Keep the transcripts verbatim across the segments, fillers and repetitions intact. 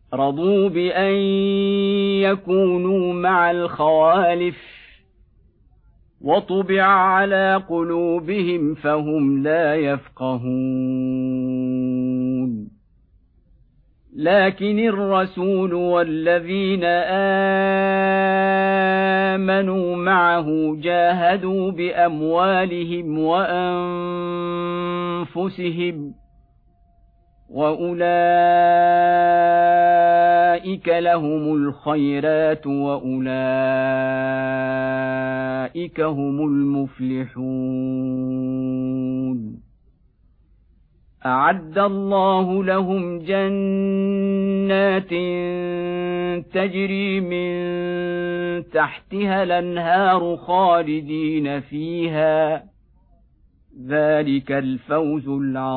رضوا بأن يكونوا مع الخوالف وطبع على قلوبهم فهم لا يفقهون لكن الرسول والذين آمنوا معه جاهدوا بأموالهم وأنفسهم وأولئك لهم الخيرات وأولئك هم المفلحون أعد الله لهم جنات تجري من تحتها الأنهار خالدين فيها ذلك الفوز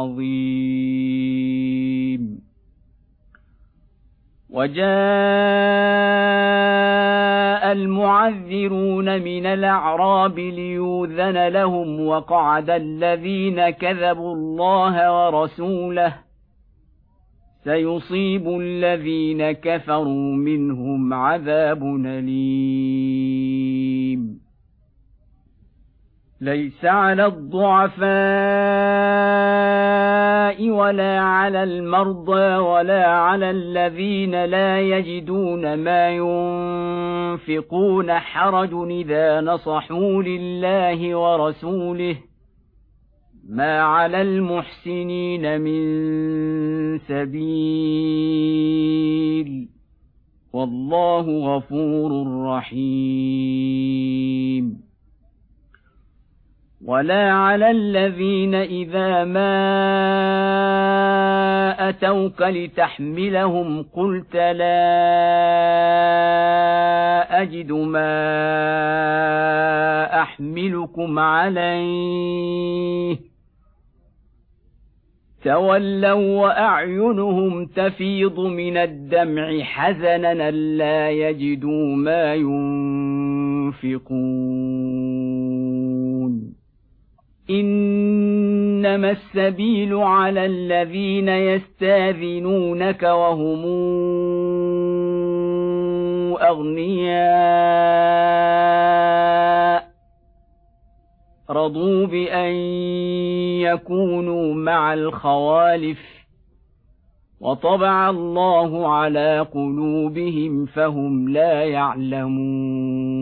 العظيم وجاء المعذرون من الأعراب ليؤذن لهم وقعد الذين كذبوا الله ورسوله سيصيب الذين كفروا منهم عذاب أليم ليس على الضعفاء ولا على المرضى ولا على الذين لا يجدون ما ينفقون حرج إذا نصحوا لله ورسوله ما على المحسنين من سبيل والله غفور رحيم ولا على الذين إذا ما أتوك لتحملهم قلت لا أجد ما أحملكم عليه تولوا وأعينهم تفيض من الدمع حزنا ألا يجدوا ما ينفقون إنما السبيل على الذين يستاذنونك وهم أغنياء رضوا بأن يكونوا مع الخوالف وطبع الله على قلوبهم فهم لا يعلمون